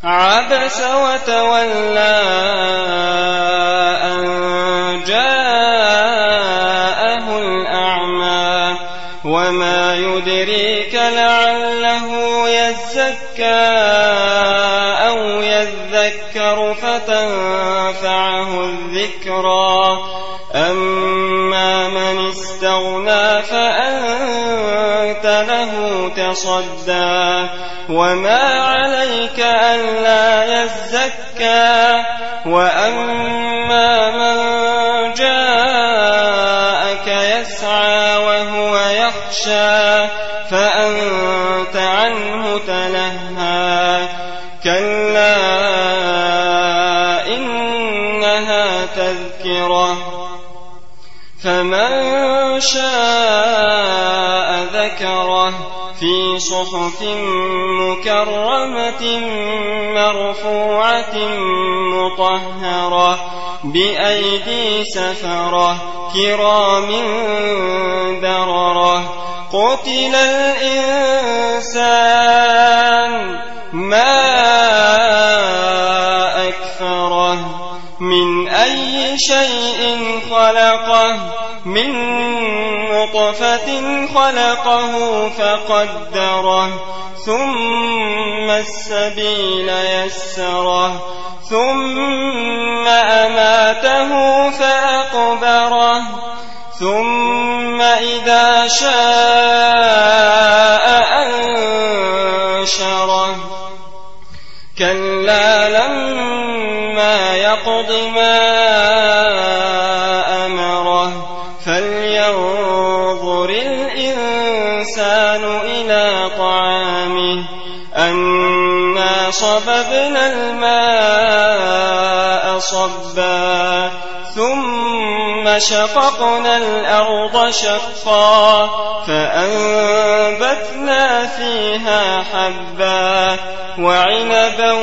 عبس وتولى أن جاءه الأعمى وما يدريك لعله يزكى أو يذكر فتنفعه الذكرى أما من استغنى فأنت له تصدى وما عليك ألا يزكى وأما من جاءك يسعى وهو يخشى فأنت عنه تلهى كلا إنها تذكرة فمن شاء ذكره في صحف مكرمة مرفوعة مطهرة بأيدي سفرة كرام بررة قتل الإنسان ما أكفره من أي شيء خلقه من نطفة خلقه فقدره ثم السبيل يسره ثم أماته فأقبره ثم إذا شاء أنشره كلا لما يقض ما أمره فلينظر الإنسان إلى طعامه أنا صببنا الماء صبا ثم شققنا الأرض شقا فأنبتنا فيها حبا وعنبا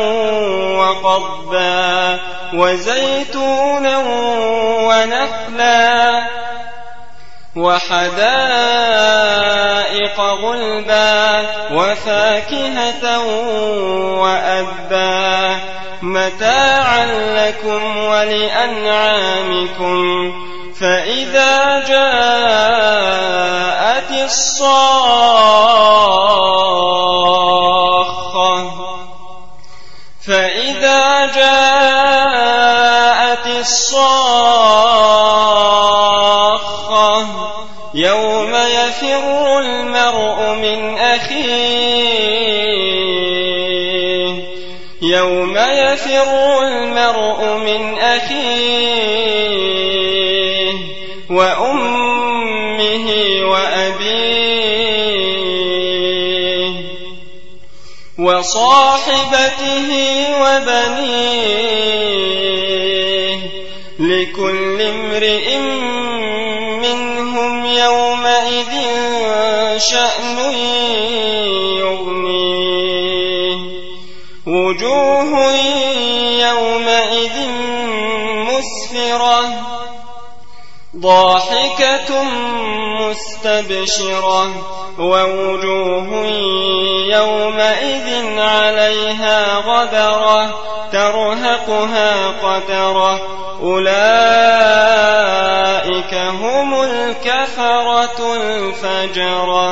وقضبا وزيتونا ونخلا وحدائق غلبا وفاكهة وأبا متاعا لكم ولأنعامكم فإذا جاءت الصاخة يوم يفر المرء من أخيه وأمه وأبيه وصاحبته وبنيه لكل امرئ منهم يومئذ شأن يغنيه وجوه يومئذ مسفرة ضاحكة مستبشرة ووجوه يومئذ عليها غبرة ترهقها قترة أولئك هم الكفرة الفجرة.